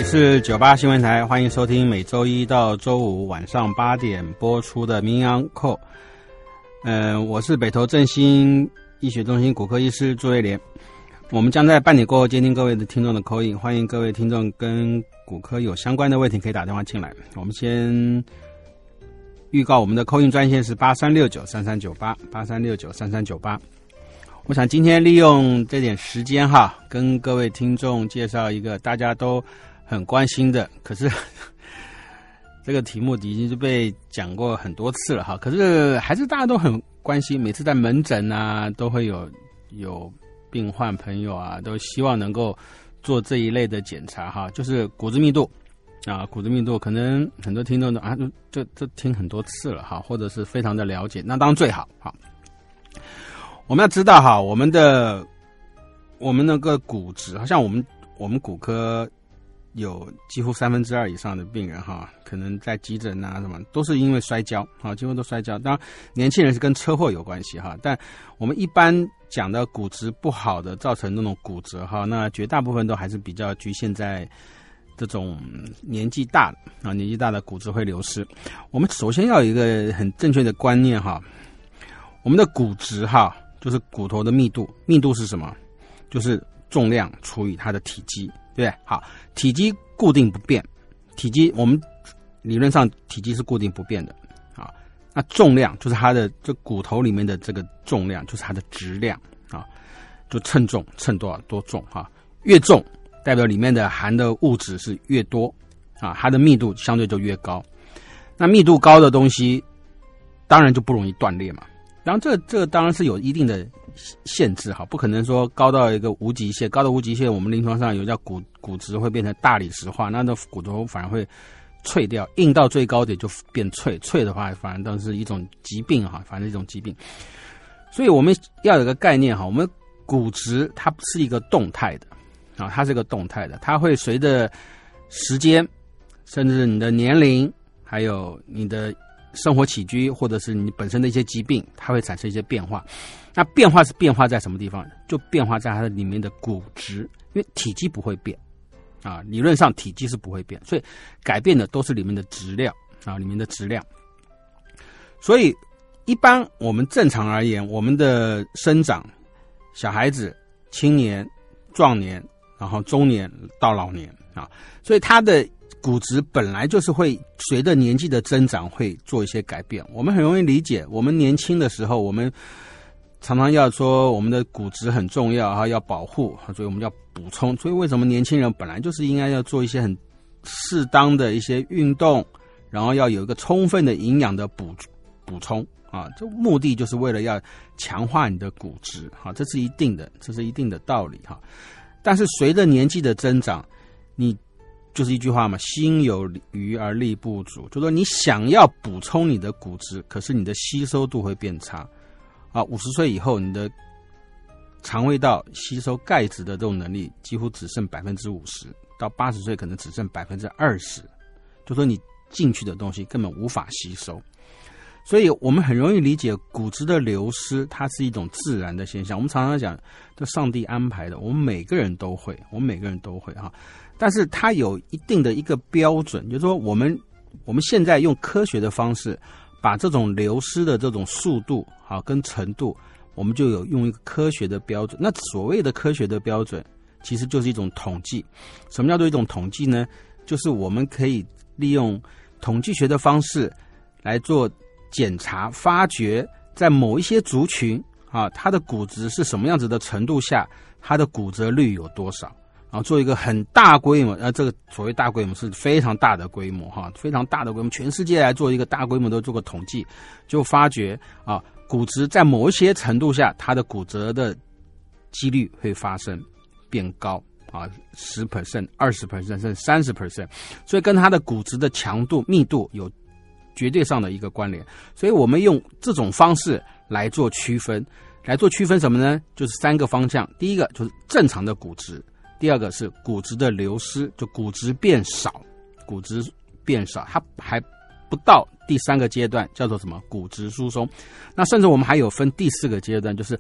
是98新闻台，欢迎收听每周一到周五晚上8点播出的名医安扣。我是北投振兴医学中心骨科医师朱瑞莲。我们将在半点过后接听各位的听众的 call in， 欢迎各位听众跟骨科有相关的问题可以打电话进来。我们先预告我们的 call in 专线是83693398 83693398。我想今天利用这点时间哈，跟各位听众介绍一个大家都很关心的，可是这个题目已经是被讲过很多次了哈，可是还是大家都很关心，每次在门诊啊都会有病患朋友啊都希望能够做这一类的检查哈，就是骨质密度啊，骨质密度可能很多听众都这听很多次了哈，或者是非常的了解，那当然最好哈。我们要知道哈，我们那个骨质，好像我们骨科有几乎2/3以上的病人哈，可能在急诊啊什么都是因为摔跤啊，几乎都摔跤。当然，年轻人是跟车祸有关系哈，但我们一般讲的骨质不好的造成那种骨折哈，那绝大部分都还是比较局限在这种年纪大的啊，年纪大的骨质会流失。我们首先要有一个很正确的观念哈，我们的骨质哈。就是骨头的密度，密度是什么？就是重量除以它的体积，对不对？好，体积固定不变，体积我们理论上体积是固定不变的啊。那重量就是它的这骨头里面的这个重量，就是它的质量啊，就称重，称多重哈，越重代表里面的含的物质是越多啊，它的密度相对就越高。那密度高的东西，当然就不容易断裂嘛。然后这当然是有一定的限制哈，不可能说高到一个无极限，高到无极限，我们临床上有叫骨质会变成大理石化，那骨头反而会脆掉，硬到最高点就变脆，脆的话反而都是一种疾病哈，反正一种疾病。所以我们要有一个概念哈，我们骨质它是一个动态的啊，它是一个动态的，它会随着时间，甚至你的年龄，还有你的生活起居或者是你本身的一些疾病，它会产生一些变化。那变化是变化在什么地方？就变化在它里面的骨质，因为体积不会变啊，理论上体积是不会变，所以改变的都是里面的质量啊，里面的质量。所以一般我们正常而言，我们的生长，小孩子、青年、壮年，然后中年到老年啊，所以它的骨质本来就是会随着年纪的增长会做一些改变。我们很容易理解，我们年轻的时候，我们常常要说我们的骨质很重要要保护，所以我们要补充。所以为什么年轻人本来就是应该要做一些很适当的一些运动，然后要有一个充分的营养的补充啊，这目的就是为了要强化你的骨质啊，这是一定的道理哈。但是随着年纪的增长，你就是一句话嘛，心有余而力不足，就说你想要补充你的骨质，可是你的吸收度会变差啊。50岁以后，你的肠胃道吸收钙质的这种能力几乎只剩50%，到80岁可能只剩20%，就说你进去的东西根本无法吸收。所以我们很容易理解骨质的流失，它是一种自然的现象。我们常常讲，这上帝安排的，我们每个人都会哈。但是它有一定的一个标准，就是说我们现在用科学的方式，把这种流失的这种速度好跟程度，我们就有用一个科学的标准。那所谓的科学的标准，其实就是一种统计。什么叫做一种统计呢？就是我们可以利用统计学的方式来做检查，发掘在某一些族群啊，它的骨质是什么样子的程度下，它的骨折率有多少。然后做一个很大规模，这个所谓大规模是非常大的规模哈，非常大的规模，全世界来做一个大规模的做个统计，就发觉啊，骨质在某一些程度下，它的骨折的几率会发生变高啊，10%、20%甚至30%，所以跟它的骨质的强度、密度有绝对上的一个关联。所以我们用这种方式来做区分，什么呢？就是3个方向，第一个就是正常的骨质。第二个是骨质的流失，就骨质变少，它还不到第3个阶段，叫做什么？骨质疏松。那甚至我们还有分第4个阶段，就是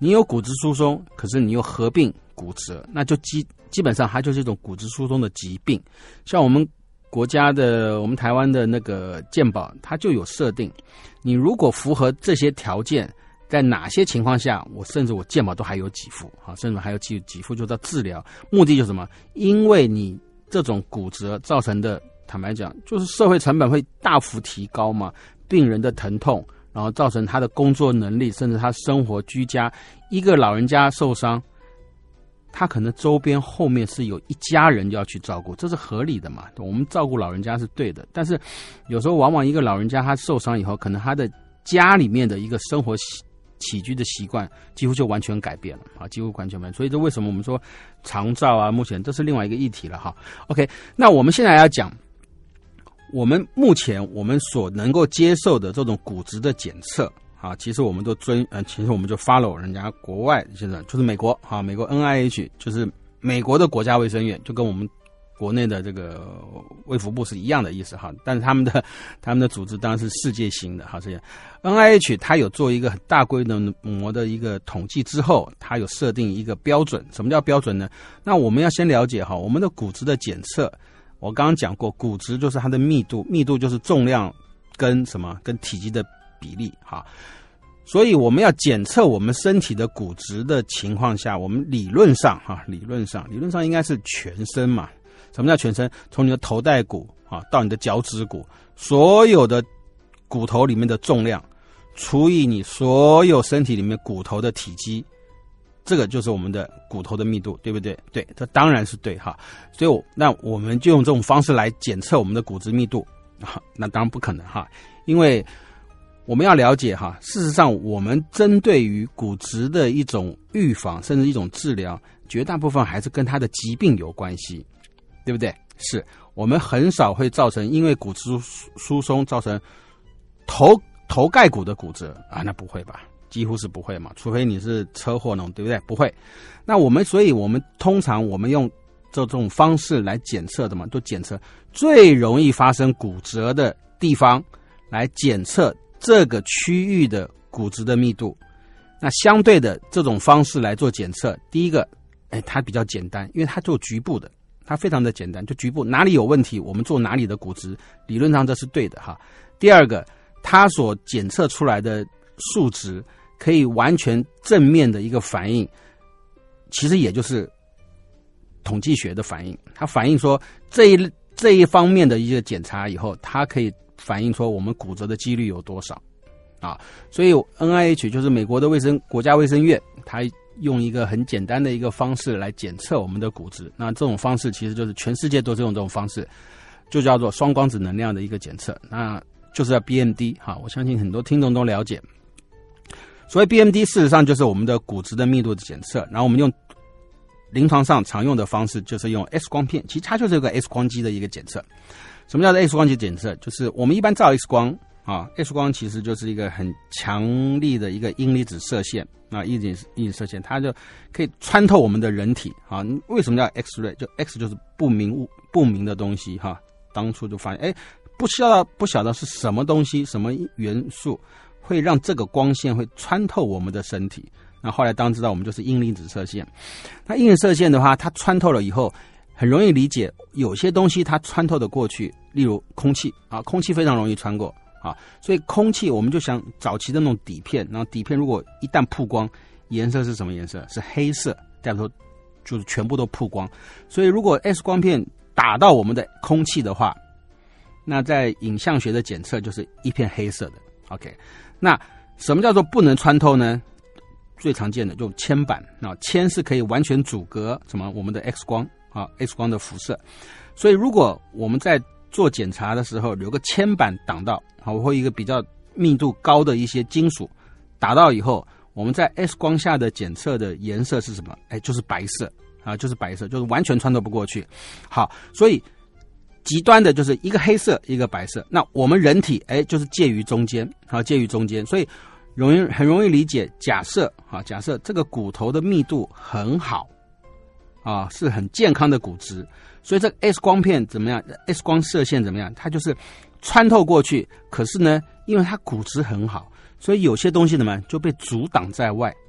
你有骨质疏松，可是你又合并骨折，那就基本上它就是一种骨质疏松的疾病。像我们台湾的那个健保，它就有设定，你如果符合这些条件，在哪些情况下，甚至我健保都还有给付啊，甚至还有给付就到治疗，目的就是什么？因为你这种骨折造成的，坦白讲，就是社会成本会大幅提高嘛，病人的疼痛，然后造成他的工作能力，甚至他生活居家，一个老人家受伤，他可能周边后面是有一家人要去照顾，这是合理的嘛？我们照顾老人家是对的，但是有时候往往一个老人家他受伤以后，可能他的家里面的一个生活起居的习惯几乎就完全改变了啊，几乎完全改变。所以这为什么我们说长照啊，目前这是另外一个议题了哈。OK， 那我们现在要讲，我们目前我们所能够接受的这种骨质的检测啊，其实我们都其实我们就 follow 人家国外现在就是美国啊，美国 NIH 就是美国的国家卫生院，就跟我们国内的这个卫福部是一样的意思哈，但是他们的组织当然是世界型的哈，这样 NIH 它有做一个很大规模的一个统计之后，它有设定一个标准。什么叫标准呢？那我们要先了解哈，我们的骨质的检测，我刚刚讲过，骨质就是它的密度就是重量跟体积的比例哈。所以我们要检测我们身体的骨质的情况下，我们理论上应该是全身嘛。什么叫全身？从你的头盖骨啊到你的脚趾骨，所有的骨头里面的重量除以你所有身体里面骨头的体积，这个就是我们的骨头的密度，对不对？对，这当然是对哈。所以那我们就用这种方式来检测我们的骨质密度啊，那当然不可能哈，因为我们要了解哈，事实上我们针对于骨质的一种预防甚至一种治疗，绝大部分还是跟它的疾病有关系，对不对？是我们很少会造成因为骨质疏松造成头盖骨的骨折啊，那不会吧？几乎是不会嘛，除非你是车祸那种，对不对？不会。那所以我们通常用这种方式来检测的嘛，都检测最容易发生骨折的地方，来检测这个区域的骨质的密度。那相对的这种方式来做检测，第一个，它比较简单，因为它做局部的，它非常的简单，就局部哪里有问题，我们做哪里的骨质，理论上这是对的哈。第二个，它所检测出来的数值可以完全正面的一个反应，其实也就是统计学的反应，它反映说这一方面的一个检查以后，它可以反映说我们骨折的几率有多少啊。所以 NIH 就是美国的国家卫生院，它用一个很简单的一个方式来检测我们的骨质，那这种方式其实就是全世界都是用这种方式，就叫做双光子能量的一个检测，那就是要 BMD 哈，我相信很多听众都了解。所谓 BMD 事实上就是我们的骨质的密度的检测，然后我们用临床上常用的方式就是用 X 光片，其实它就是一个 X 光机的一个检测。什么叫做 X 光机检测？就是我们一般照 X 光啊 ，X 光其实就是一个很强力的一个阴离子射线啊，阴离子射线，它就可以穿透我们的人体啊。为什么叫 X-ray？ 就 X 就是不明的东西哈。当初就发现，不晓得是什么东西，什么元素会让这个光线会穿透我们的身体。那后来当然知道我们就是阴离子射线。那阴离子射线的话，它穿透了以后，很容易理解，有些东西它穿透的过去，例如空气啊，空气非常容易穿过啊，所以空气我们就想早期的那种底片，然后底片如果一旦曝光，颜色是什么颜色？是黑色，代表说就是全部都曝光。所以如果 X 光片打到我们的空气的话，那在影像学的检测就是一片黑色的。OK， 那什么叫做不能穿透呢？最常见的就铅板，那铅是可以完全阻隔我们的 X 光啊 ，X 光的辐射。所以如果我们在做检查的时候有个铅板挡到，好，或一个比较密度高的一些金属打到以后，我们在 X 光下的检测的颜色是什么？就是白色啊，就是白色，就是完全穿透不过去。好，所以极端的就是一个黑色，一个白色。那我们人体就是介于中间，好，介于中间，所以很容易理解。假设这个骨头的密度很好啊，是很健康的骨质，所以这个 X 光片怎么样 ？X 光射线怎么样？它就是穿透过去，可是呢，因为它骨质很好，所以有些东西怎么样就被阻挡在外。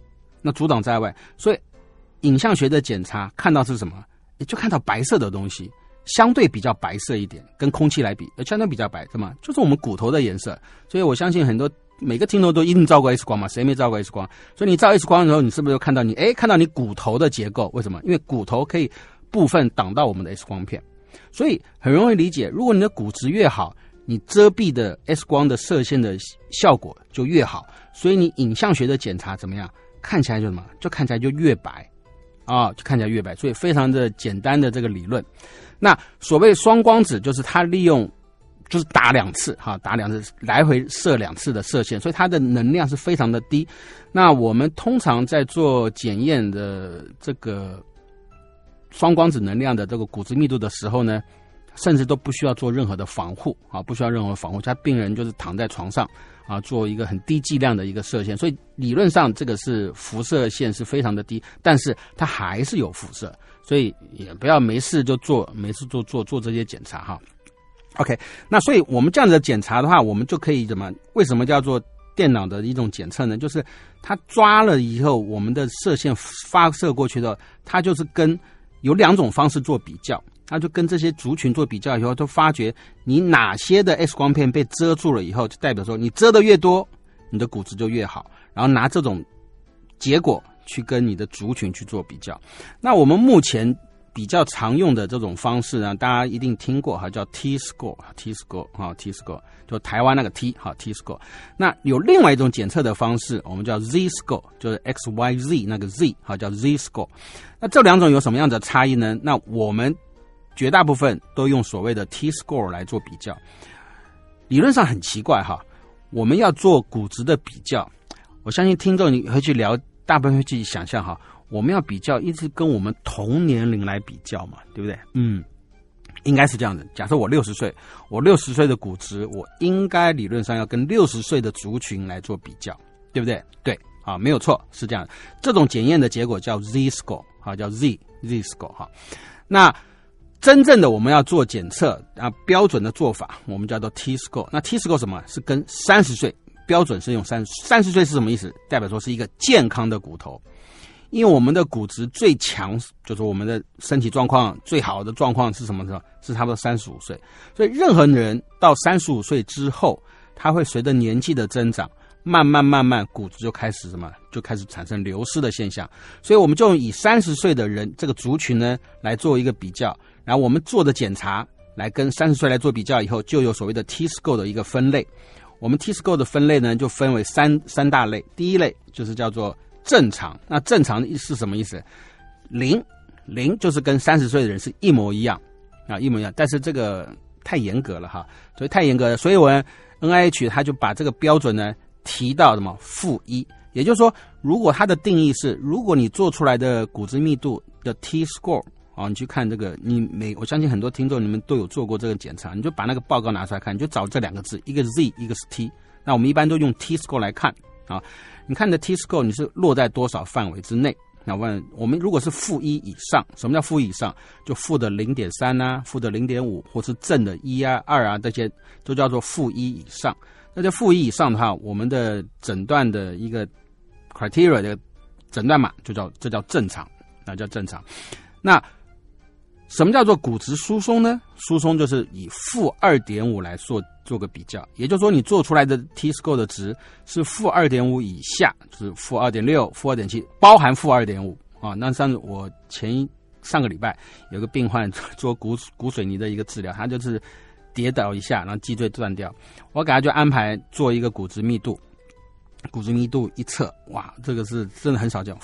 那阻挡在外，所以影像学的检查看到是什么？也就看到白色的东西，相对比较白色一点，跟空气来比，相对比较白，什么？就是我们骨头的颜色。所以我相信每个听众都一定照过 X 光嘛，谁没照过 X 光？所以你照 X 光的时候，你是不是就看到看到你骨头的结构？为什么？因为骨头可以部分挡到我们的 X 光片，所以很容易理解。如果你的骨质越好，你遮蔽的 X 光的射线的效果就越好，所以你影像学的检查怎么样？看起来就什么？就看起来就越白就看起来越白。所以非常的简单的这个理论。那所谓双光子，就是它利用就是打2次来回射2次的射线，所以它的能量是非常的低。那我们通常在做检验的这个双光子能量的这个骨质密度的时候呢，甚至都不需要做任何的防护不需要任何防护，他病人就是躺在床上做一个很低剂量的一个射线，所以理论上这个是辐射线是非常的低，但是它还是有辐射，所以也不要没事就做这些检查OK， 那所以我们这样子的检查的话，我们就可以为什么叫做电脑的一种检测呢？就是它抓了以后，我们的射线发射过去的，它就是有2种方式做比较。他就跟这些族群做比较以后，都发觉你哪些的 X 光片被遮住了以后，就代表说你遮的越多，你的骨质就越好。然后拿这种结果去跟你的族群去做比较。那我们目前比较常用的这种方式呢，大家一定听过叫 T-score， 就台湾那个 T-score。那有另外一种检测的方式，我们叫 Z-score， 就是 XYZ 那个 Z， 叫 Z-score。那这2种有什么样的差异呢？那我们绝大部分都用所谓的 T-score 来做比较。理论上很奇怪我们要做骨质的比较，我相信听众你会去聊，大部分会去想象我们要比较一直跟我们同年龄来比较嘛，对不对？应该是这样的。假设我60岁，我60岁的骨质，我应该理论上要跟60岁的族群来做比较，对不对？对没有错，是这样的。这种检验的结果叫 Z-score 叫 Z-score 那真正的我们要做检测标准的做法，我们叫做 T-score。那 T-score 什么？是跟30岁标准是用30岁是什么意思？代表说是一个健康的骨头。因为我们的骨质最强，就是我们的身体状况最好的状况是什么时候？是差不多35岁。所以任何人到35岁之后，他会随着年纪的增长，慢慢骨质就开始就开始产生流失的现象。所以我们就以30岁的人这个族群呢来做一个比较，然后我们做的检查来跟30岁来做比较以后，就有所谓的 T-score 的一个分类。我们 T-score 的分类呢就分为三大类。第一类就是叫做正常。那正常是什么意思？0就是跟30岁的人是一模一样一模一样。但是这个太严格了所以太严格了，所以我们 NIH 他就把这个标准呢提到-1，也就是说，如果它的定义是，如果你做出来的骨质密度的 T-score你去看这个，我相信很多听众你们都有做过这个检查，你就把那个报告拿出来看，你就找这2个字，一个 Z， 一个是 T。那我们一般都用 T-score 来看你看的 T-score 你是落在多少范围之内？那我们如果是-1以上，什么叫-1以上？就负的 0.3 负的 0.5， 或是正的1 2这些都叫做-1以上。那在-1以上的话，我们的诊断的一个 criteria 的诊断码这叫正常，那叫正常。那什么叫做骨质疏松呢？疏松就是以-2.5来做个比较，也就是说你做出来的 T-score 的值是-2.5以下，就是-2.6、-2.7，包含-2.5那上次我上个礼拜有个病患做骨水泥的一个治疗，他就是跌倒一下，然后脊椎断掉，我给他就安排做一个骨质密度一测，哇，这个是真的很少见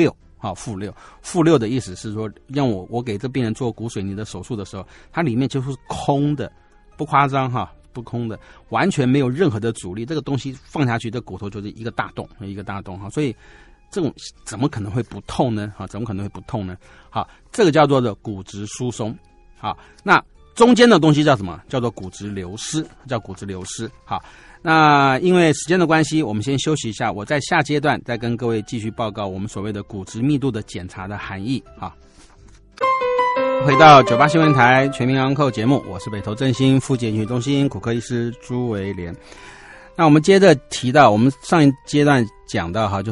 ，-6。-6的意思是说，让我给这病人做骨水泥的手术的时候，它里面就是空的，不夸张不空的，完全没有任何的阻力，这个东西放下去，这骨头就是一个大洞所以这种怎么可能会不痛呢？这个叫做的骨质疏松。那中间的东西叫什么？叫做骨质流失，那因为时间的关系，我们先休息一下，我在下阶段再跟各位继续报告我们所谓的骨质密度的检查的含义回到98新闻台全民昂扣节目，我是北投振兴复健医学中心骨科医师朱维廉。那我们接着提到，我们上一阶段讲到就是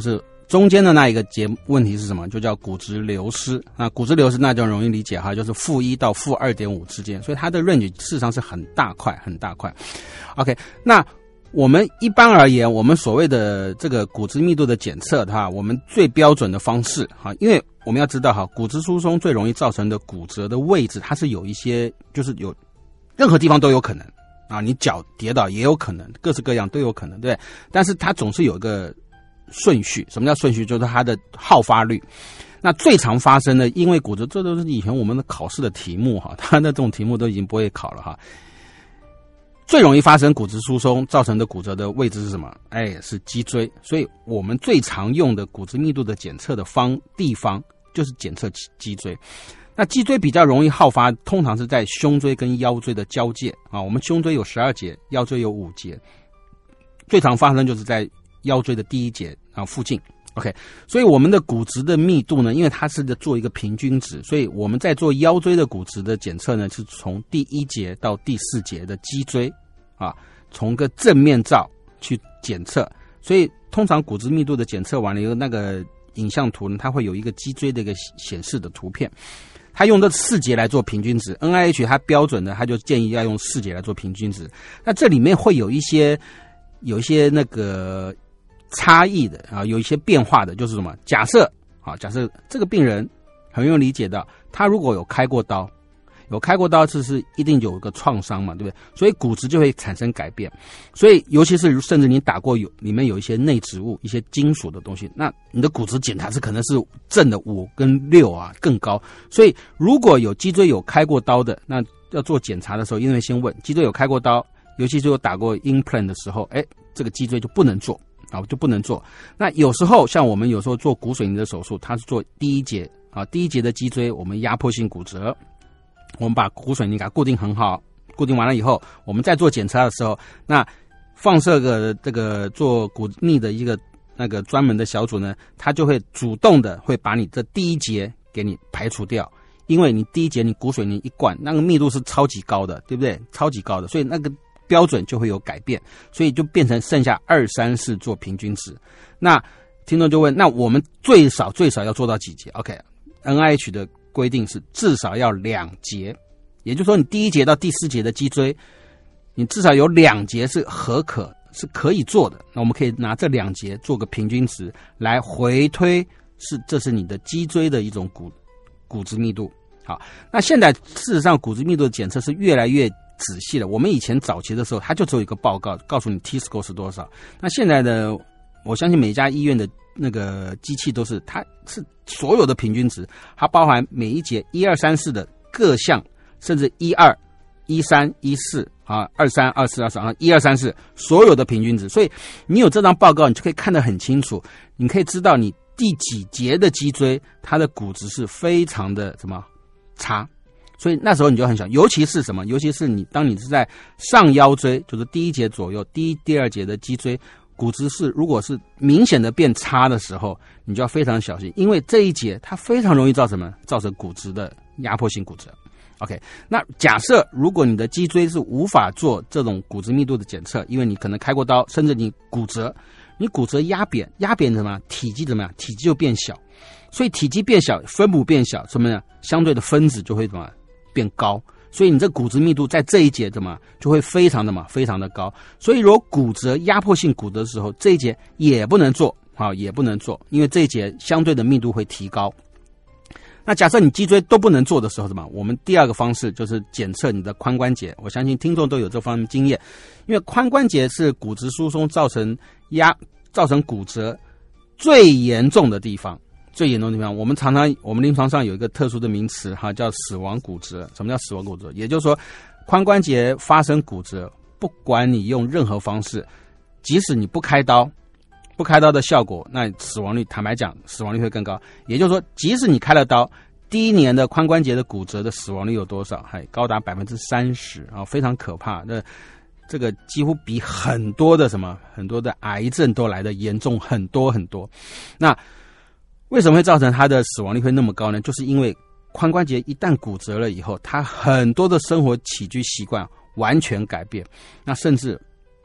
中间的那一个问题是什么？就叫骨质流失。那骨质流失那就容易理解哈，就是-1到-2.5之间，所以它的 range 事实上是很大块。OK， 那我们一般而言，我们所谓的这个骨质密度的检测的话，我们最标准的方式哈，因为我们要知道哈，骨质疏松最容易造成的骨折的位置，它是有一些，就是有任何地方都有可能啊，你脚跌倒也有可能，各式各样都有可能，对不对？但是它总是有一个顺序。什么叫顺序？就是它的好发率。那最常发生的，因为骨折，这都是以前我们的考试的题目哈，它的这种题目都已经不会考了哈。最容易发生骨质疏松造成的骨折的位置是什么？是脊椎。所以我们最常用的骨质密度的检测的地方就是检测脊椎。那脊椎比较容易好发，通常是在胸椎跟腰椎的交界啊。我们胸椎有12节，腰椎有5节，最常发生就是在腰椎的第一节附近。OK， 所以我们的骨质的密度呢，因为它是做一个平均值，所以我们在做腰椎的骨质的检测呢，是从第1节到第4节的脊椎啊，从个正面照去检测。所以通常骨质密度的检测完了以后，那个影像图呢，它会有一个脊椎的一个显示的图片。它用这4节来做平均值 ，NIH 它标准的，它就建议要用4节来做平均值。那这里面会有一些那个差异的啊，有一些变化的，就是什么？假设这个病人很容易理解到，他如果有开过刀，就是一定有一个创伤嘛，对不对？所以骨质就会产生改变。所以尤其是甚至你打过里面有一些内植物、一些金属的东西，那你的骨质检查是可能是正的5跟6啊更高。所以如果有脊椎有开过刀的，那要做检查的时候，因为先问脊椎有开过刀，尤其是有打过 implant 的时候，这个脊椎就不能做。那有时候像我们有时候做骨水泥的手术，它是做第一节的脊椎，我们压迫性骨折，我们把骨水泥给它固定很好，固定完了以后，我们再做检查的时候，那放射这个做骨密的一个那个专门的小组呢，它就会主动的会把你这第一节给你排除掉，因为你第一节你骨水泥一灌，那个密度是超级高的，对不对？超级高的，所以那个标准就会有改变，所以就变成剩下2、3、4做平均值。那听众就问，那我们最少要做到几节 ？OK，NIH 的规定是至少要2节，也就是说你第1节到第4节的脊椎，你至少有2节是可以做的。那我们可以拿这2节做个平均值来回推，这是你的脊椎的一种骨质密度。好，那现在事实上骨质密度的检测是越来越仔细了。我们以前早期的时候，它就只有一个报告告诉你 T-score 是多少。那现在的，我相信每家医院的那个机器它是所有的平均值，它包含每一节1、2、3、4的各项，甚至1、2、1、3、1、4啊，2、3、2、4、2、3、1、2、3、4所有的平均值。所以你有这张报告，你就可以看得很清楚，你可以知道你第几节的脊椎它的骨质是非常的差。所以那时候你就很想，尤其是当你是在上腰椎，就是第1节左右，第2节的脊椎骨质如果是明显的变差的时候，你就要非常小心，因为这一节它非常容易造成骨质的压迫性骨折。OK， 那假设如果你的脊椎是无法做这种骨质密度的检测，因为你可能开过刀，甚至你骨折压扁什么体积体积就变小，所以体积变小，分母变小，什么呢？相对的分子就会变高，所以你这骨质密度在这一节就会非常的高。所以如果骨折压迫性骨折的时候，这一节也不能做，因为这一节相对的密度会提高。那假设你脊椎都不能做的时候，我们第2个方式就是检测你的髋关节。我相信听众都有这方面经验，因为髋关节是骨质疏松造成骨折最严重的地方。我们临床上有一个特殊的名词叫死亡骨折。什么叫死亡骨折？也就是说，髋关节发生骨折，不管你用任何方式，即使你不开刀的效果，那死亡率坦白讲，死亡率会更高。也就是说，即使你开了刀，第1年的髋关节的骨折的死亡率有多少？高达30%啊，非常可怕。这个几乎比很多的癌症都来得严重很多很多。那为什么会造成它的死亡率会那么高呢？就是因为髋关节一旦骨折了以后，它很多的生活起居习惯完全改变，那甚至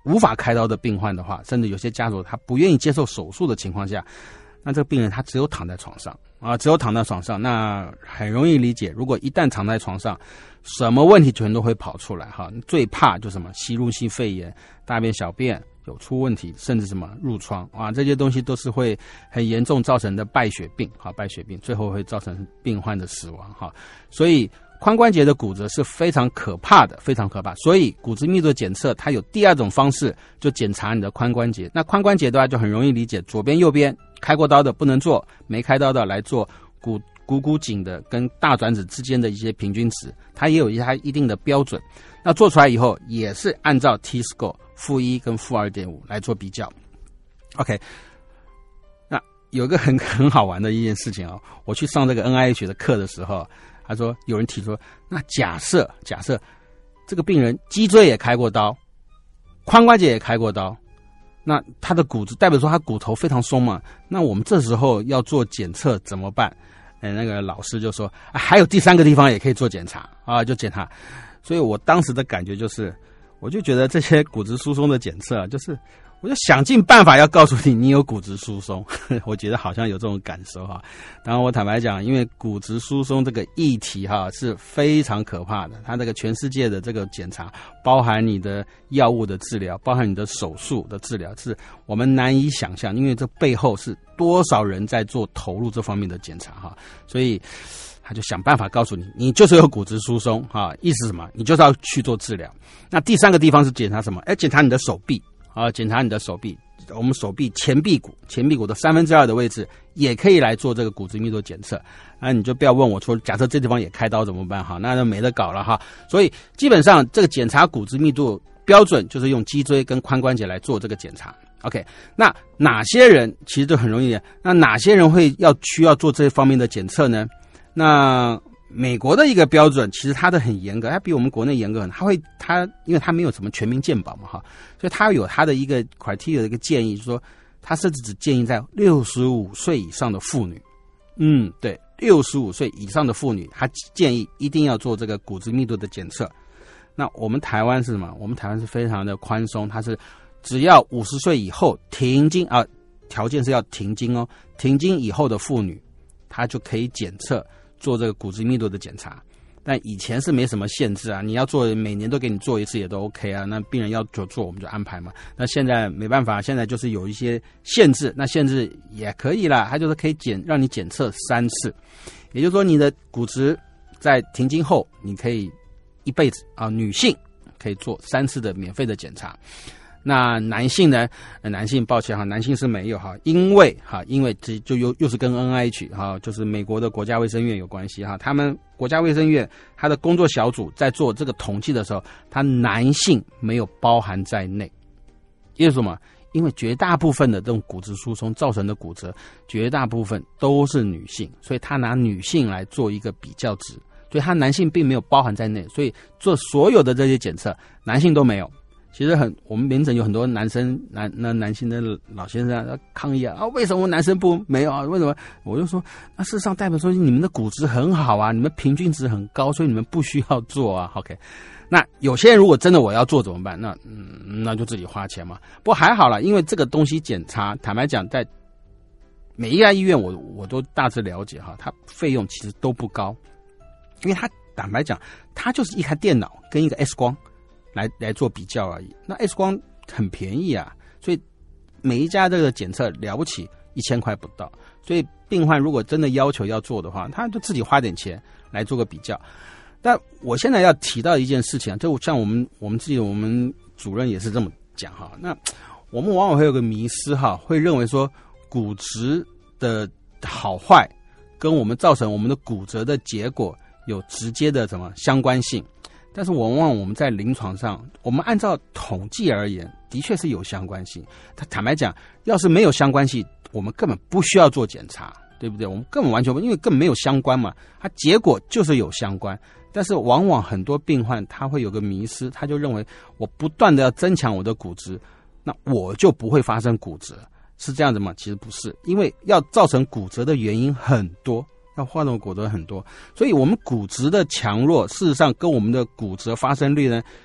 无法开刀的病患的话，甚至有些家属他不愿意接受手术的情况下，那这个病人他只有躺在床上啊，只有躺在床上，那很容易理解，如果一旦躺在床上，什么问题全都会跑出来哈。最怕就什么吸入性肺炎、大便小便有出问题，甚至什么褥疮啊，这些东西都是会很严重造成的败血病哈，败血病最后会造成病患的死亡哈。所以髋关节的骨折是非常可怕的，非常可怕。所以骨质密度的检测它有第二种方式，就检查你的髋关节。那髋关节的话就很容易理解，左边右边开过刀的不能做，没开刀的来做股骨颈的跟大转子之间的一些平均值，它也有它一定的标准。那做出来以后也是按照 T-score -1跟-2.5来做比较。OK， 那有一个很好玩的一件事情我去上这个 NIH 的课的时候，他说有人提出，那假设这个病人脊椎也开过刀，髋关节也开过刀，那他的骨质代表说他骨头非常松嘛，那我们这时候要做检测怎么办？那个老师就说还有第三个地方也可以做检查啊，就检查。所以我当时的感觉就是，我就觉得这些骨质疏松的检测就是我就想尽办法要告诉你有骨质疏松，我觉得好像有这种感受哈。当然我坦白讲，因为骨质疏松这个议题是非常可怕的，它这个全世界的这个检查，包含你的药物的治疗，包含你的手术的治疗，是我们难以想象，因为这背后是多少人在做投入这方面的检查哈，所以他就想办法告诉你，你就是有骨质疏松意思是什么？你就是要去做治疗。那第三个地方是检查什么？检查你的手臂检查你的手臂，我们手臂前臂骨的2/3的位置也可以来做这个骨质密度检测。那你就不要问我说，假设这地方也开刀怎么办那就没得搞了哈。所以基本上这个检查骨质密度标准就是用脊椎跟髋关节来做这个检查。OK， 那哪些人其实就很容易，那哪些人需要做这方面的检测呢？那美国的一个标准，其实它的很严格，它比我们国内严格很多。因为它没有什么全民健保嘛所以它有它的一个 criteria 的一个建议，就是说它甚至只建议在65岁以上的妇女，对，65岁以上的妇女，它建议一定要做这个骨质密度的检测。那我们台湾是什么？我们台湾是非常的宽松，它是只要50岁以后停经条件是要停经停经以后的妇女，她就可以检测做这个骨质密度的检查。但以前是没什么限制你要做每年都给你做一次也都 OK 那病人要做我们就安排嘛。那现在没办法，现在就是有一些限制，那限制也可以啦，它就是可以让你检测3次，也就是说你的骨质在停经后你可以一辈子女性可以做3次的免费的检查。那男性呢？男性抱歉男性是没有因为这就又是跟 NIH 就是美国的国家卫生院有关系他们国家卫生院他的工作小组在做这个统计的时候，他男性没有包含在内。因为什么？因为绝大部分的这种骨质疏松造成的骨折，绝大部分都是女性，所以他拿女性来做一个比较值，所以他男性并没有包含在内，所以做所有的这些检测，男性都没有。其实我们门诊有很多男性的老先生抗议为什么男生没有为什么？我就说，那事实上代表说你们的骨质很好你们平均值很高，所以你们不需要做OK， 那有些人如果真的我要做怎么办？那就自己花钱嘛。不过还好啦，因为这个东西检查，坦白讲，在每一家医院我都大致了解它费用其实都不高，因为它坦白讲，它就是一台电脑跟一个 X 光。来做比较而已，那 X 光很便宜所以每一家这个检测了不起1000块不到，所以病患如果真的要求要做的话，他就自己花点钱来做个比较。但我现在要提到一件事情就像我们自己我们主任也是这么讲那我们往往会有个迷思会认为说骨质的好坏跟我们造成我们的骨折的结果有直接的相关性。但是往往我们在临床上，我们按照统计而言，的确是有相关性。坦白讲，要是没有相关性，我们根本不需要做检查，对不对？我们根本完全因为根本没有相关嘛，它结果就是有相关。但是往往很多病患他会有个迷思，他就认为我不断的要增强我的骨质，那我就不会发生骨折，是这样子吗？其实不是，因为要造成骨折的原因很多。要化动骨折很多，所以我们骨质的强弱，事实上跟我们的骨折发生率呢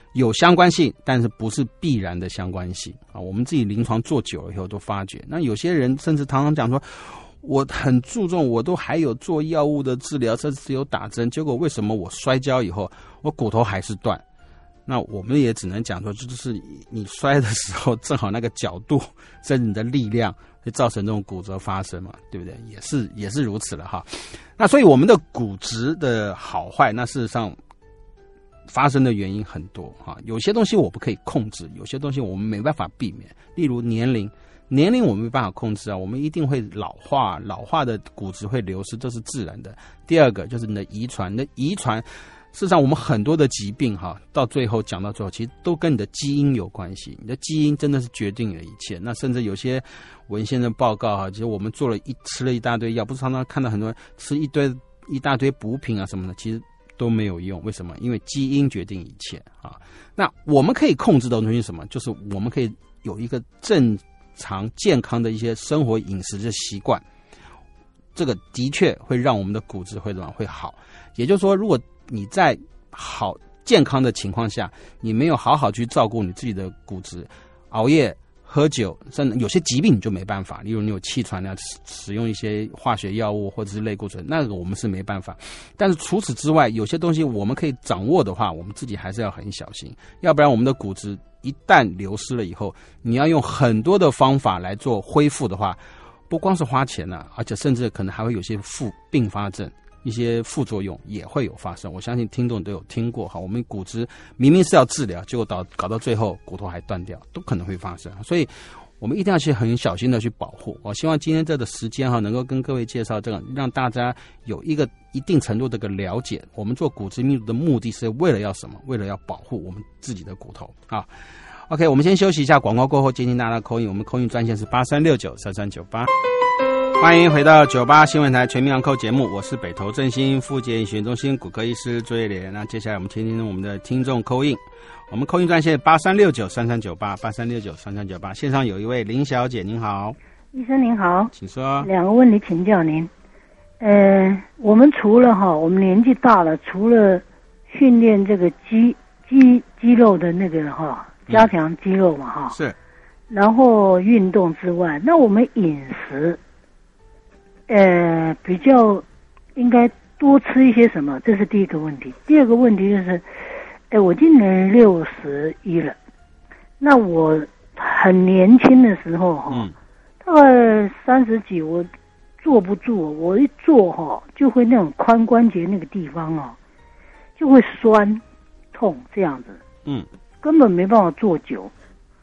有相关性，但是不是必然的相关性啊。我们自己临床做久了以后都发觉，那有些人甚至常常讲说，我很注重，我都还有做药物的治疗，甚至有打针，结果为什么我摔跤以后，我骨头还是断？那我们也只能讲说，就是你摔的时候，正好那个角度，甚至你的力量，会造成这种骨折发生嘛，对不对？也是如此了哈。那所以我们的骨质的好坏，那事实上发生的原因很多哈。有些东西我不可以控制，有些东西我们没办法避免，例如年龄我们没办法控制啊，我们一定会老化的骨质会流失，这是自然的。第二个就是你的遗传，事实上我们很多的疾病哈，到最后讲到最后，其实都跟你的基因有关系，你的基因真的是决定了一切。那甚至有些文献的报告哈，其实我们吃了一大堆药，不是常常看到很多人吃一大堆补品啊什么的，其实都没有用。为什么？因为基因决定一切啊。那我们可以控制的东西是什么？就是我们可以有一个正常健康的一些生活饮食的习惯，这个的确会让我们的骨质会好。也就是说，如果你在好健康的情况下，你没有好好去照顾你自己的骨质，熬夜、喝酒，甚至有些疾病你就没办法，例如你有气喘啊，使用一些化学药物或者是类固醇，那个我们是没办法。但是除此之外，有些东西我们可以掌握的话，我们自己还是要很小心，要不然我们的骨质一旦流失了以后，你要用很多的方法来做恢复的话，不光是花钱啊，而且甚至可能还会有些并发症。一些副作用也会有发生，我相信听众都有听过哈。我们骨质明明是要治疗，结果搞到最后骨头还断掉，都可能会发生。所以我们一定要去很小心的去保护。我希望今天这个时间哈，能够跟各位介绍这个，让大家有一个一定程度的了解。我们做骨质密度的目的是为了要什么？为了要保护我们自己的骨头啊。OK， 我们先休息一下，广告过后接听大家的call in，我们call in专线是83693398。欢迎回到98新闻台全民养扣节目，我是北投振兴复健医学中心骨科医师朱叶莲。那接下来我们听听我们的听众call in，我们call in专线83693398，83693398，线上有一位林小姐，您好。 医生您好， 请说。 两个问题请教您。我们除了我们年纪大了，除了训练这个肌肉的那个加强肌肉嘛是， 然后运动之外，那我们饮食比较应该多吃一些什么？这是第一个问题。第二个问题就是，我今年61了，那我很年轻的时候大概30几，我坐不住，我一坐就会那种髋关节那个地方就会酸痛这样子，根本没办法坐久。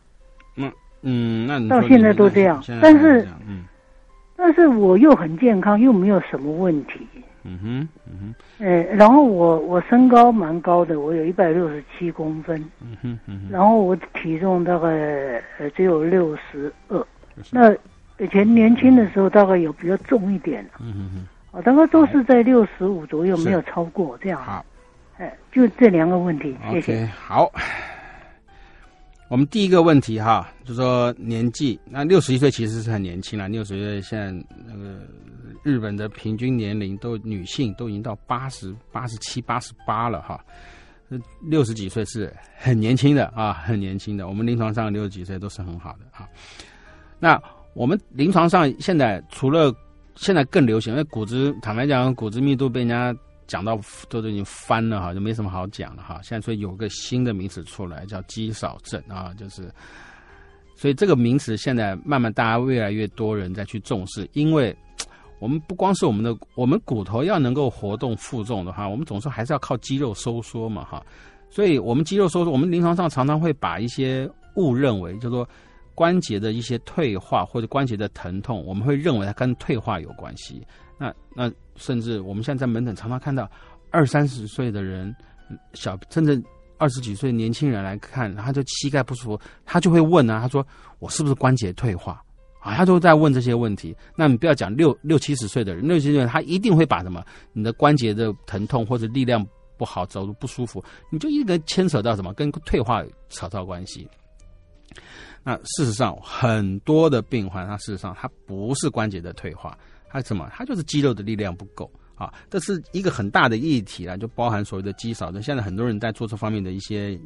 那你到现在都这样，但是我又很健康，又没有什么问题。然后我身高蛮高的，我有167公分。然后我体重大概只有62。那以前年轻的时候大概有比较重一点。大概都是在65左右，没有超过这样。 好， 就这两个问题，谢谢。 Okay, 好。我们第一个问题就是说年纪，那61岁其实是很年轻了。60岁现在那个日本的平均年龄女性都已经到87、88了60几岁是很年轻的很年轻的。我们临床上60几岁都是很好的那我们临床上现在除了现在更流行，因为坦白讲，骨质密度被人家讲到都已经翻了就没什么好讲了现在所以有个新的名词出来叫肌少症就是所以这个名词现在慢慢大家越来越多人在去重视，因为我们不光是我们骨头要能够活动负重的话，我们总是还是要靠肌肉收缩嘛所以我们肌肉收缩，我们临床上常常会把一些误认为就是说关节的一些退化或者关节的疼痛，我们会认为它跟退化有关系。那甚至我们现在在门诊常常看到20-30岁的人，甚至20几岁的年轻人来看，他就膝盖不舒服，他就会问他说我是不是关节退化他都在问这些问题。那你不要讲60-70岁的人，60-70岁的人他一定会把你的关节的疼痛或者力量不好，走路不舒服，你就一个牵扯到什么跟退化扯到关系。那事实上很多的病患事实上他不是关节的退化，它就是肌肉的力量不够这是一个很大的议题就包含所谓的肌少症。现在很多人在做这方面的一些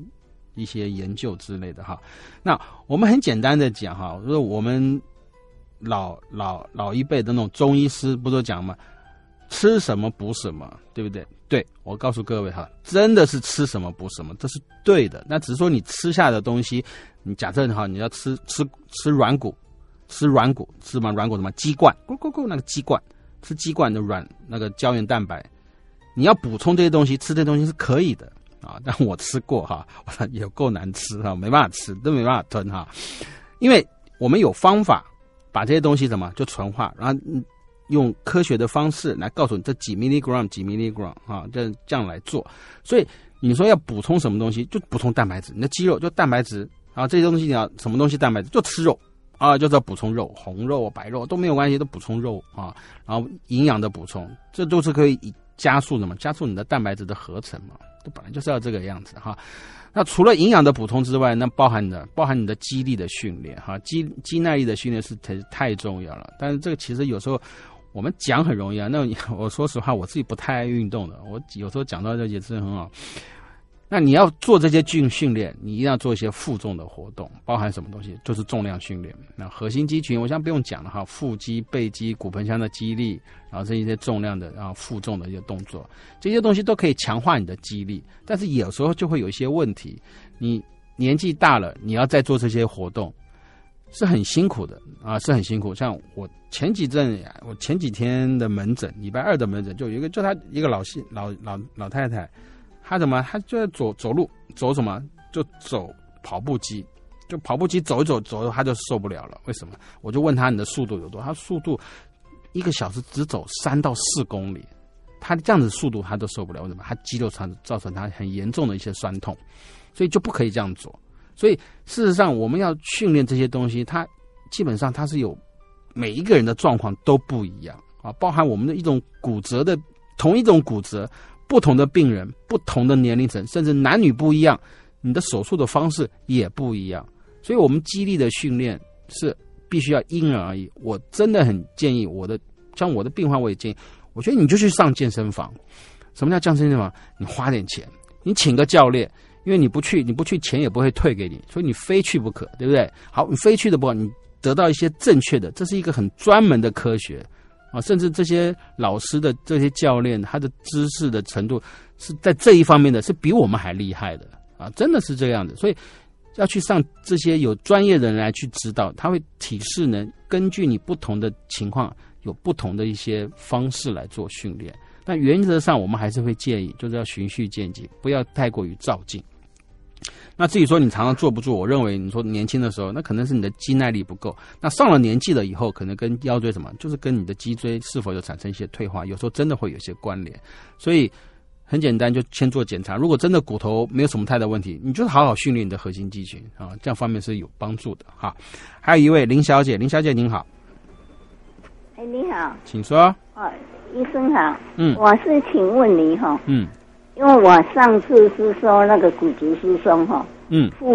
一些研究之类的哈。那我们很简单的讲哈，就是我们老一辈的那种中医师不都讲吗？吃什么补什么，对不对？对，我告诉各位哈，真的是吃什么补什么，这是对的。那只是说你吃下的东西，你假设哈，你要吃软骨，吃软骨，吃什么软骨什么鸡冠，咕咕咕那个鸡冠，吃鸡冠的软那个胶原蛋白，你要补充这些东西，吃这些东西是可以的啊。但我吃过哈，有够难吃哈，没办法吃，都没办法吞哈，因为我们有方法把这些东西什么就纯化，然后用科学的方式来告诉你这几 milligram 啊，这样来做。所以你说要补充什么东西，就补充蛋白质。你的肌肉就蛋白质啊，这些东西你要什么东西蛋白质就吃肉啊，就是要补充肉，红肉白肉都没有关系，都补充肉啊，然后营养的补充，这都是可以加速什么？加速你的蛋白质的合成嘛，这本来就是要这个样子哈。那除了营养的补充之外，那包含你的肌力的训练哈，肌耐力的训练是太重要了。但是这个其实有时候我们讲很容易啊，那我说实话，我自己不太爱运动的，我有时候讲到这也是很好。那你要做这些训练，你一定要做一些负重的活动，包含什么东西？就是重量训练。那核心肌群，我想不用讲了哈，腹肌、背肌、骨盆腔的肌力，然后这一些重量的，然后负重的一些动作，这些东西都可以强化你的肌力。但是有时候就会有一些问题，你年纪大了，你要再做这些活动，是很辛苦的啊，是很辛苦。像我前几天的门诊，礼拜二的门诊，就有一个，就他一个老太太。他就在走路，走什么？就走跑步机，就跑步机走一走，他就受不了了。为什么？我就问他你的速度有多？他速度1个小时只走3到4公里，他这样子速度他都受不了。为什么？他肌肉造成他很严重的一些酸痛，所以就不可以这样做。所以事实上，我们要训练这些东西，它基本上它是有每一个人的状况都不一样啊，包含我们的一种骨折的同一种骨折。不同的病人，不同的年龄层，甚至男女不一样，你的手术的方式也不一样。所以我们肌力的训练是必须要因人而异。我真的很建议像我的病患，我也建议，我觉得你就去上健身房。什么叫健身房？你花点钱，你请个教练，因为你不去钱也不会退给你，所以你非去不可，对不对？好，你非去的不好，你得到一些正确的，这是一个很专门的科学。啊，甚至这些老师的这些教练，他的知识的程度是在这一方面的是比我们还厉害的啊，真的是这样的。所以要去上这些有专业的人来去指导，他会体示呢，根据你不同的情况，有不同的一些方式来做训练。但原则上，我们还是会建议，就是要循序渐进，不要太过于照进。那至于说你常常坐不住，我认为你说年轻的时候，那可能是你的肌耐力不够。那上了年纪了以后，可能跟腰椎什么，就是跟你的脊椎是否有产生一些退化，有时候真的会有一些关联。所以很简单，就先做检查。如果真的骨头没有什么太大问题，你就好好训练你的核心肌群啊，这样方面是有帮助的哈。还有一位林小姐，林小姐您好。 哎，你好， 请说。 医生好。我是请问你哈。因为我上次是说那个骨质疏松哈，负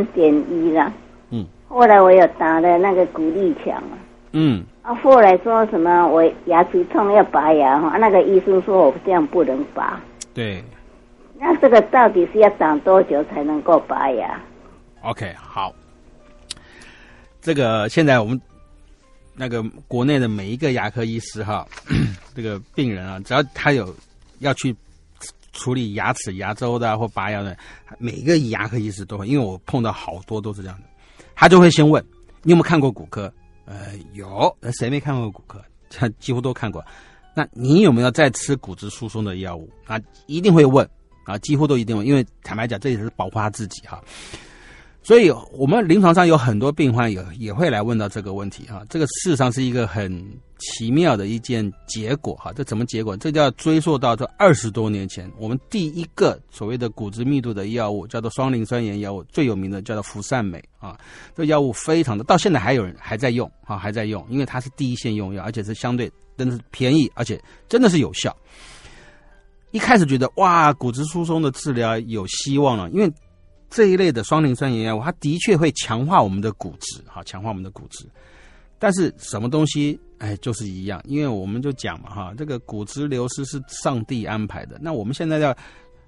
3.1啦，后来我有打了那个骨力强啊，后来说什么我牙齿痛要拔牙哈，那个医生说我这样不能拔， 对， 那这个到底是要长多久才能够拔牙 ？OK， 好，这个现在我们那个国内的每一个牙科医师哈，这个病人啊，只要他有要去处理牙齿、牙周的或拔牙的，每一个牙科医师都会，因为我碰到好多都是这样的，他就会先问你有没有看过骨科？有，谁没看过骨科？他几乎都看过。那你有没有在吃骨质疏松的药物？啊，一定会问啊，几乎都一定问，因为坦白讲，这也是保护他自己哈。所以我们临床上有很多病患也会来问到这个问题哈，这个事实上是一个很奇妙的一件结果哈。这怎么结果？这就要追溯到这20多年前，我们第一个所谓的骨质密度的药物叫做双磷酸盐药物，最有名的叫做福善美啊。这个药物非常的，到现在还有人还在用啊，还在用，因为它是第一线用药，而且是相对真的是便宜，而且真的是有效。一开始觉得哇，骨质疏松的治疗有希望了，因为这一类的双磷酸盐药物，它的确会强化我们的骨质，强化我们的骨质。但是什么东西，就是一样，因为我们就讲嘛，这个骨质流失是上帝安排的。那我们现在要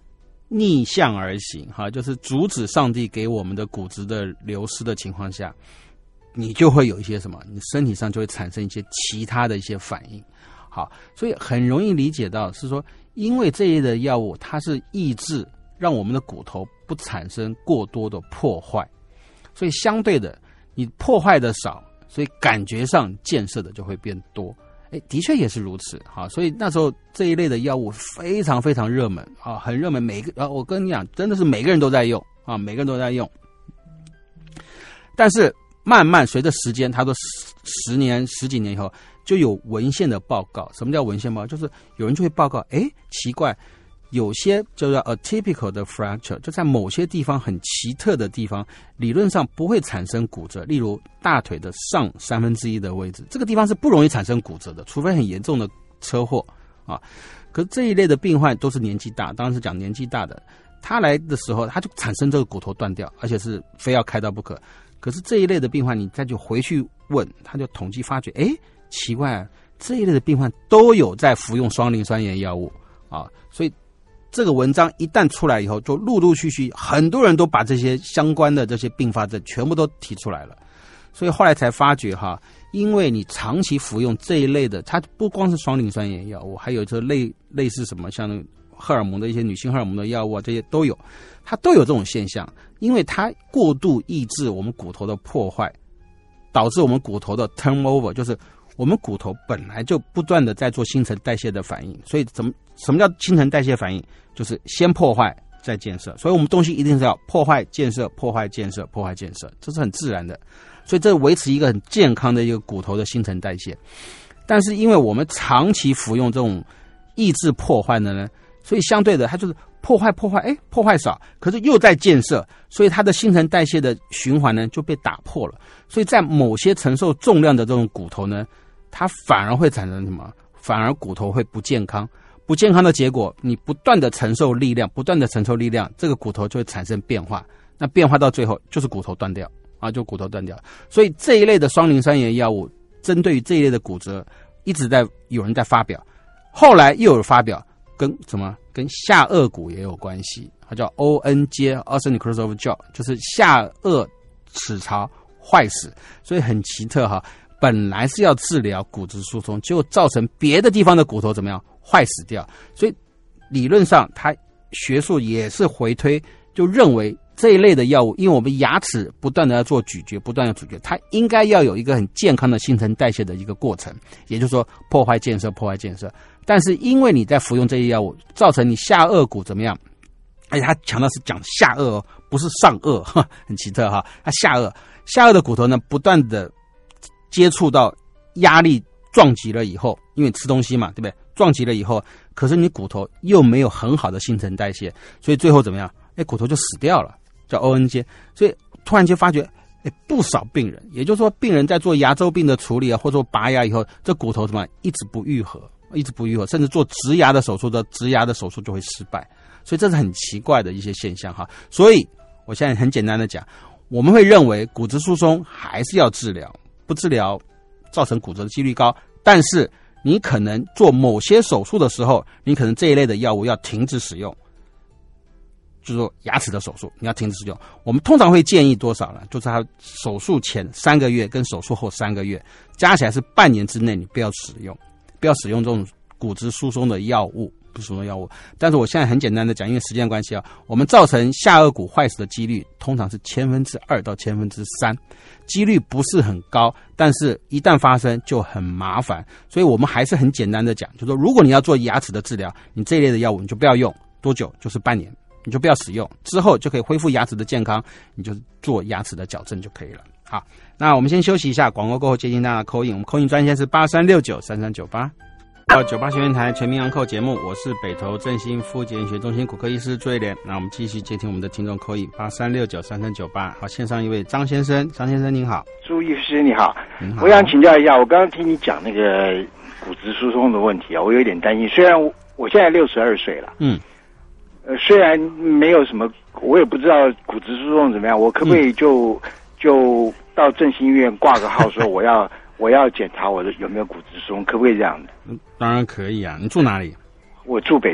逆向而行哈，就是阻止上帝给我们的骨质的流失的情况下，你就会有一些什么，你身体上就会产生一些其他的一些反应。好，所以很容易理解到是说，因为这一类的药物它是抑制让我们的骨头不产生过多的破坏，所以相对的你破坏的少，所以感觉上建设的就会变多。的确也是如此哈，所以那时候这一类的药物非常非常热门啊，很热门，我跟你讲，真的是每个人都在用啊，每个人都在用。但是慢慢随着时间，它都十几年以后，就有文献的报告。什么叫文献报告？就是有人就会报告，奇怪，有些叫做 atypical 的 fracture， 就在某些地方很奇特的地方，理论上不会产生骨折，例如大腿的上1/3的位置，这个地方是不容易产生骨折的，除非很严重的车祸啊。可是这一类的病患都是年纪大，当然是讲年纪大的，他来的时候他就产生这个骨头断掉，而且是非要开刀不可。可是这一类的病患，你再就回去问，他就统计发觉，奇怪啊，这一类的病患都有在服用双磷酸盐药物啊，所以这个文章一旦出来以后，就陆陆续续很多人都把这些相关的这些并发症全部都提出来了。所以后来才发觉哈，因为你长期服用这一类的，它不光是双磷酸盐药物，还有这类似什么像荷尔蒙的一些女性荷尔蒙的药物啊，这些都有，它都有这种现象，因为它过度抑制我们骨头的破坏，导致我们骨头的 turnover， 就是我们骨头本来就不断的在做新陈代谢的反应，所以什么叫新陈代谢反应？就是先破坏再建设，所以我们东西一定是要破坏建设，破坏建设，破坏建设，这是很自然的，所以这维持一个很健康的一个骨头的新陈代谢。但是因为我们长期服用这种抑制破坏的呢，所以相对的它就是破坏，破坏少，可是又在建设，所以它的新陈代谢的循环呢就被打破了。所以在某些承受重量的这种骨头呢，它反而会产生什么？反而骨头会不健康。不健康的结果，你不断的承受力量，这个骨头就会产生变化。那变化到最后就是骨头断掉啊，就骨头断掉。所以这一类的双磷酸盐药物，针对于这一类的骨折，一直有人在发表。后来又有发表跟什么？跟下颚骨也有关系，它叫 ONJ Osteonecrosis of jaw， 就是下颚齿槽坏死。所以很奇特哈，本来是要治疗骨质疏松，结果造成别的地方的骨头怎么样？坏死掉。所以理论上它学术也是回推，就认为这一类的药物，因为我们牙齿不断的要做咀嚼，它应该要有一个很健康的新陈代谢的一个过程，也就是说破坏建设。但是因为你在服用这些药物，造成你下颚骨怎么样？而且他强调是讲下颚哦，不是上颚，很奇特哈。它下颚的骨头呢，不断的接触到压力撞击了以后，因为吃东西嘛，对不对？撞击了以后，可是你骨头又没有很好的新陈代谢，所以最后怎么样？骨头就死掉了，叫 ONJ。所以突然间发觉，不少病人，也就是说病人在做牙周病的处理啊，或者说拔牙以后，这骨头怎么一直不愈合，甚至做植牙的手术就会失败。所以这是很奇怪的一些现象哈。所以我现在很简单的讲，我们会认为骨质疏松还是要治疗，不治疗造成骨折的几率高，但是你可能做某些手术的时候，你可能这一类的药物要停止使用，就是说牙齿的手术你要停止使用。我们通常会建议多少呢？就是他手术前3个月跟手术后3个月，加起来是半年之内你不要使用这种骨质疏松的药物，但是我现在很简单的讲，因为时间关系啊，我们造成下颚骨坏死的几率通常是2%到3%，几率不是很高，但是一旦发生就很麻烦。所以我们还是很简单的讲，就是说如果你要做牙齿的治疗，你这一类的药物你就不要用，多久？就是半年，你就不要使用，之后就可以恢复牙齿的健康，你就做牙齿的矫正就可以了。好，那我们先休息一下，广告过后接听大家的 call in， 我们 call in 专线是83693398。到98学院台全民昂扣节目，我是北投振兴复健医学中心骨科医师朱一莲。那我们继续接听我们的听众 call in 83693398。好，线上一位张先生您好。 朱医师你好，我想请教一下，我刚刚听你讲那个骨质疏松的问题啊，我有点担心。虽然我现在62岁了，虽然没有什么，我也不知道骨质疏松怎么样，我可不可以就到振兴医院挂个号说我要检查我的有没有骨质疏松，可不可以这样的？ 当然可以啊。你住哪里？ 我住北投。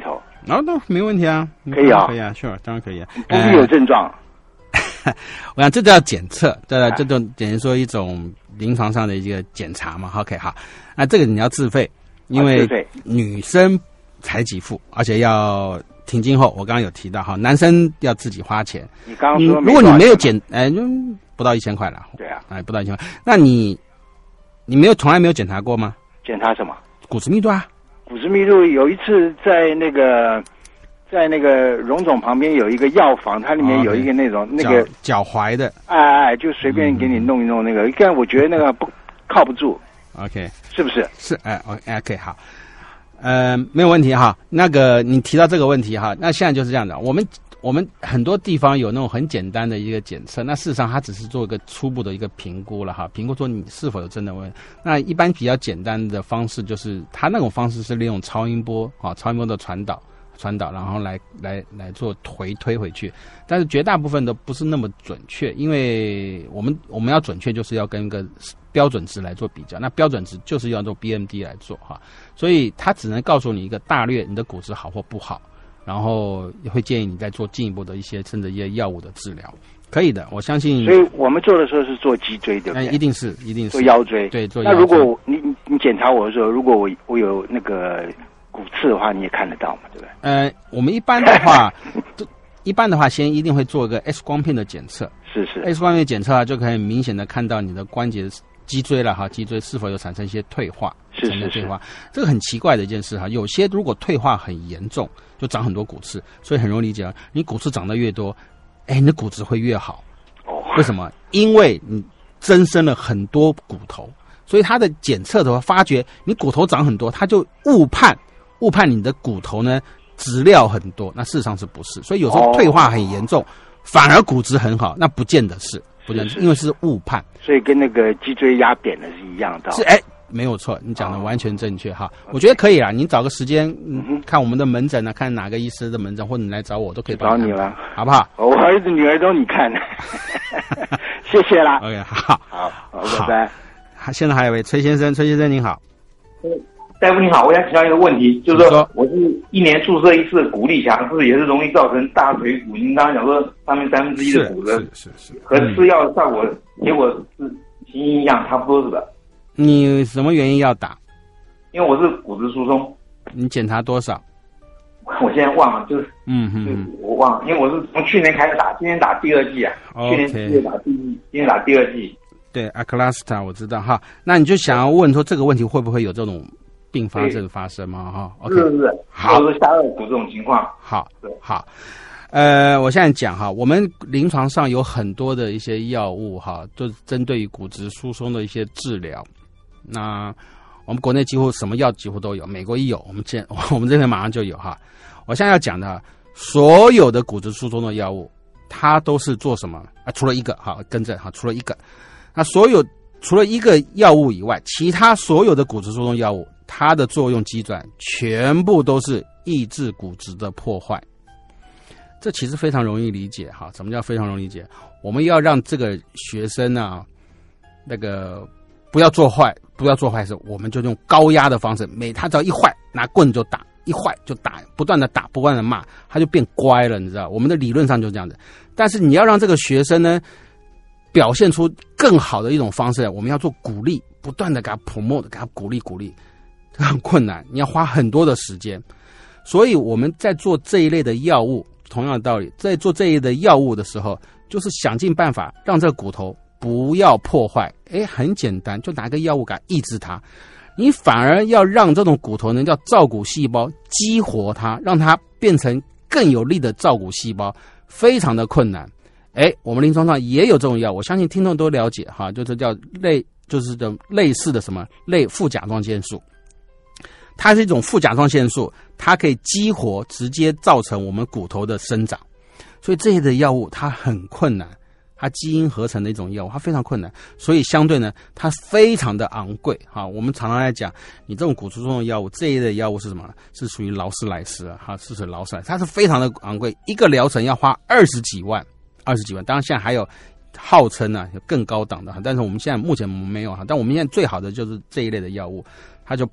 那没问题啊， 可以啊， 可以啊 ，sure， 当然可以啊， 不必有症状。 我想这叫检测，这就等于说一种临床上的一个检查嘛。OK， 好，那这个你要自费，因为女生才给付，而且要停经后，我刚刚有提到哈，男生要自己花钱。 你刚刚说， 如果你没有不到1000块了。 对啊， 不到1000块，那你从来没有检查过吗？ 检查什么？ 骨质密度啊。 骨质密度有一次在那个荣总旁边有一个药房，它里面有一个那种那个脚踝的， 就随便给你弄一弄那个，但我觉得那个靠不住。 OK， 是不是？ 是，OK， 好，没有问题哈。那个你提到这个问题哈，那现在就是这样的，我们很多地方有那种很简单的一个检测，那事实上它只是做一个初步的一个评估了哈，评估说你是否有真的问题。那一般比较简单的方式就是，它那种方式是利用超音波的传导，然后来做推回去，但是绝大部分都不是那么准确，因为我们要准确就是要跟一个标准值来做比较，那标准值就是要做 BMD 来做哈，所以它只能告诉你一个大略你的骨质好或不好，然后会建议你再做进一步的一些甚至一些药物的治疗，可以的，我相信。所以我们做的时候是做脊椎，对不对？ 一定是做腰椎， 对，做腰椎。 那如果你检查我的时候，如果我有那个骨刺的话，你也看得到嘛，对不对？ 我们一般的话，先一定会做个 X 光片的检测。 是 X 光片检测啊，就可以明显的看到你的关节脊椎了哈，脊椎是否有产生一些退化， 是退化。这个很奇怪的一件事哈，有些如果退化很严重，就长很多骨刺，所以很容易理解啊。你骨刺长得越多，你的骨质会越好。为什么？因为你增生了很多骨头，所以它的检测的话，发觉你骨头长很多，它就误判你的骨头呢质量很多，那事实上是不是？所以有时候退化很严重，反而骨质很好，那不见得是，因为是误判。 所以跟那个脊椎压扁了是一样的。 是没有错，你讲的完全正确哈。我觉得可以啦，你找个时间看我们的门诊啊，看哪个医师的门诊，或者你来找我都可以帮你。 找你了， 好不好？ 我儿子女儿都你看。谢谢啦。 OK， 好， 拜拜。 现在还有一位崔先生您好。 大夫你好，我想请教一个问题，就是说我是1年注射1次骨力强，是不是也是容易造成大腿骨？您刚刚讲说上面1/3的骨折， 是和吃药的效果结果是形影一样，差不多是吧？ 你什么原因要打？ 因为我是骨质疏松。你检查多少？ 我现在忘了，就是我忘了，因为我是从去年开始打，今年打第2剂啊。去年4月打第1剂，今年打第2剂。对 ，Aclasta 我知道哈。那你就想要问说这个问题会不会有这种并发症发生吗？哈 ，OK， 是，好，就是下颚骨这种情况。 好，我现在讲哈，我们临床上有很多的一些药物哈，就是针对于骨质疏松的一些治疗。那我们国内几乎什么药几乎都有，美国也有，我们这边马上就有哈。我现在要讲的，所有的骨质疏松的药物，它都是做什么啊？除了一个，好，更正哈，除了一个。那除了一个药物以外，其他所有的骨质疏松药物，它的作用机转全部都是抑制骨质的破坏。这其实非常容易理解哈。什么叫非常容易理解？我们要让这个学生啊，那个不要做坏事，我们就用高压的方式，他只要一坏，拿棍就打，一坏就打，不断的打，不断的骂，他就变乖了，你知道？我们的理论上就是这样子。但是你要让这个学生呢，表现出更好的一种方式，我们要做鼓励，不断的给他 promote， 给他鼓励，这很困难，你要花很多的时间。所以我们在做这一类的药物，同样的道理，在做这一类的药物的时候，就是想尽办法让这个骨头不要破坏。很简单，就拿个药物给它抑制它。你反而要让这种骨头呢，叫造骨细胞激活它，让它变成更有力的造骨细胞，非常的困难。我们临床上也有这种药，我相信听众都了解哈，就是叫类似的什么类副甲状腺素。它是一种副甲状腺素，它可以激活，直接造成我们骨头的生长。所以这些的药物它很困难，它基因合成的一种药物，它非常困难，所以相对呢，它非常的昂贵哈。我们常常来讲，你这种骨质疏松的药物，这一类的药物是什么？是属于劳斯莱斯啊，哈，是属于劳斯莱斯，它是非常的昂贵，一个疗程要花20几万。当然现在还有号称有更高档的，但是我们现在目前没有哈。但我们现在最好的就是这一类的药物，它就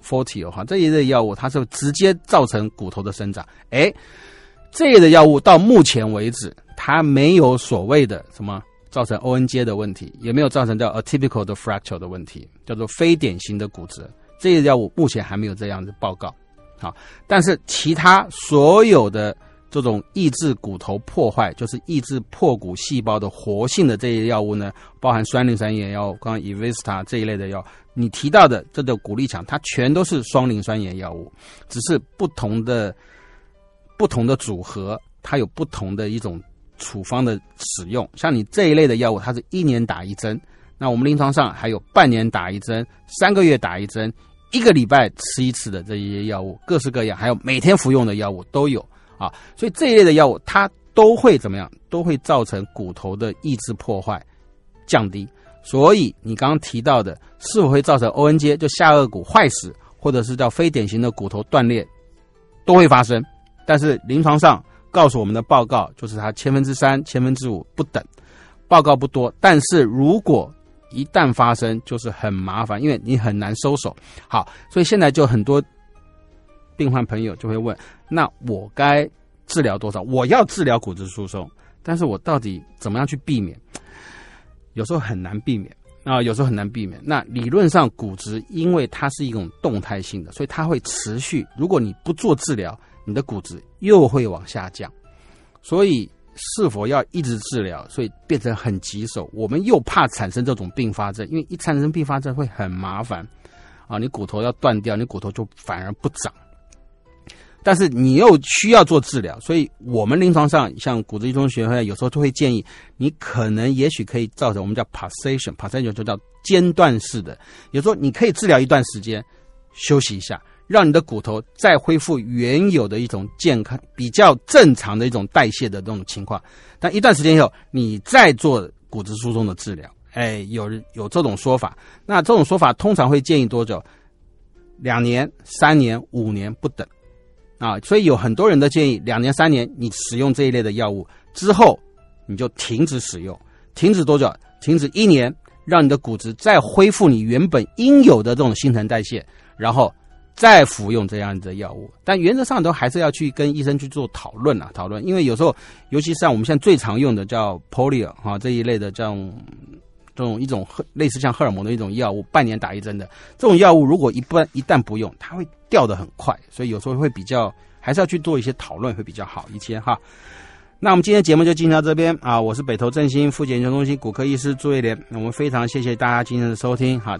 Forteo 哈，这一类药物它是直接造成骨头的生长。这一类的药物到目前为止，它没有所谓的什么造成 ON 阶的问题，也没有造成叫 atypical 的 fracture 的问题，叫做非典型的骨折。这些药物目前还没有这样的报告。好，但是其他所有的这种抑制骨头破坏，就是抑制破骨细胞的活性的这些药物呢，包含双磷酸盐药，刚刚 Evista 这一类的药，你提到的这个骨力强，它全都是双磷酸盐药物，只是不同的组合，它有不同的一种处方的使用。像你这一类的药物，它是1年打1针，那我们临床上还有半年打1针，3个月打1针，1个礼拜吃1次的这些药物，各式各样，还有每天服用的药物都有啊。所以这一类的药物它都会怎么样？都会造成骨头的抑制破坏降低。所以你刚刚提到的是否会造成 ON 阶，就下颚骨坏死，或者是叫非典型的骨头断裂，都会发生。但是临床上告诉我们的报告就是它3%、5%不等，报告不多。但是如果一旦发生，就是很麻烦，因为你很难收手。好，所以现在就很多病患朋友就会问，那我该治疗多少？我要治疗骨质疏松，但是我到底怎么样去避免？有时候很难避免啊，有时候很难避免。那理论上骨质因为它是一种动态性的，所以它会持续。如果你不做治疗，你的骨质又会往下降。所以是否要一直治疗，所以变成很棘手。我们又怕产生这种并发症，因为一产生并发症会很麻烦啊，你骨头要断掉，你骨头就反而不长。但是你又需要做治疗，所以我们临床上像骨质疏松学会有时候就会建议你可能也许可以造成我们叫 passation 就叫间断式的，有时候你可以治疗一段时间休息一下，让你的骨头再恢复原有的一种健康比较正常的一种代谢的这种情况，但一段时间以后你再做骨质疏松的治疗。有这种说法。那这种说法通常会建议多久？2年、3年、5年不等啊，所以有很多人的建议2年、3年你使用这一类的药物之后，你就停止使用。停止多久？停止1年，让你的骨质再恢复你原本应有的这种新陈代谢，然后再服用这样的药物。但原则上都还是要去跟医生去做讨论，因为有时候尤其是像我们现在最常用的叫 polio 这一类的这种一种类似像荷尔蒙的一种药物，半年打1针的这种药物，如果一旦不用，它会掉得很快，所以有时候会比较还是要去做一些讨论会比较好一些哈。那我们今天节目就进行到这边啊，我是北投振兴复健研究中心骨科医师朱瑞莲，我们非常谢谢大家今天的收听哈。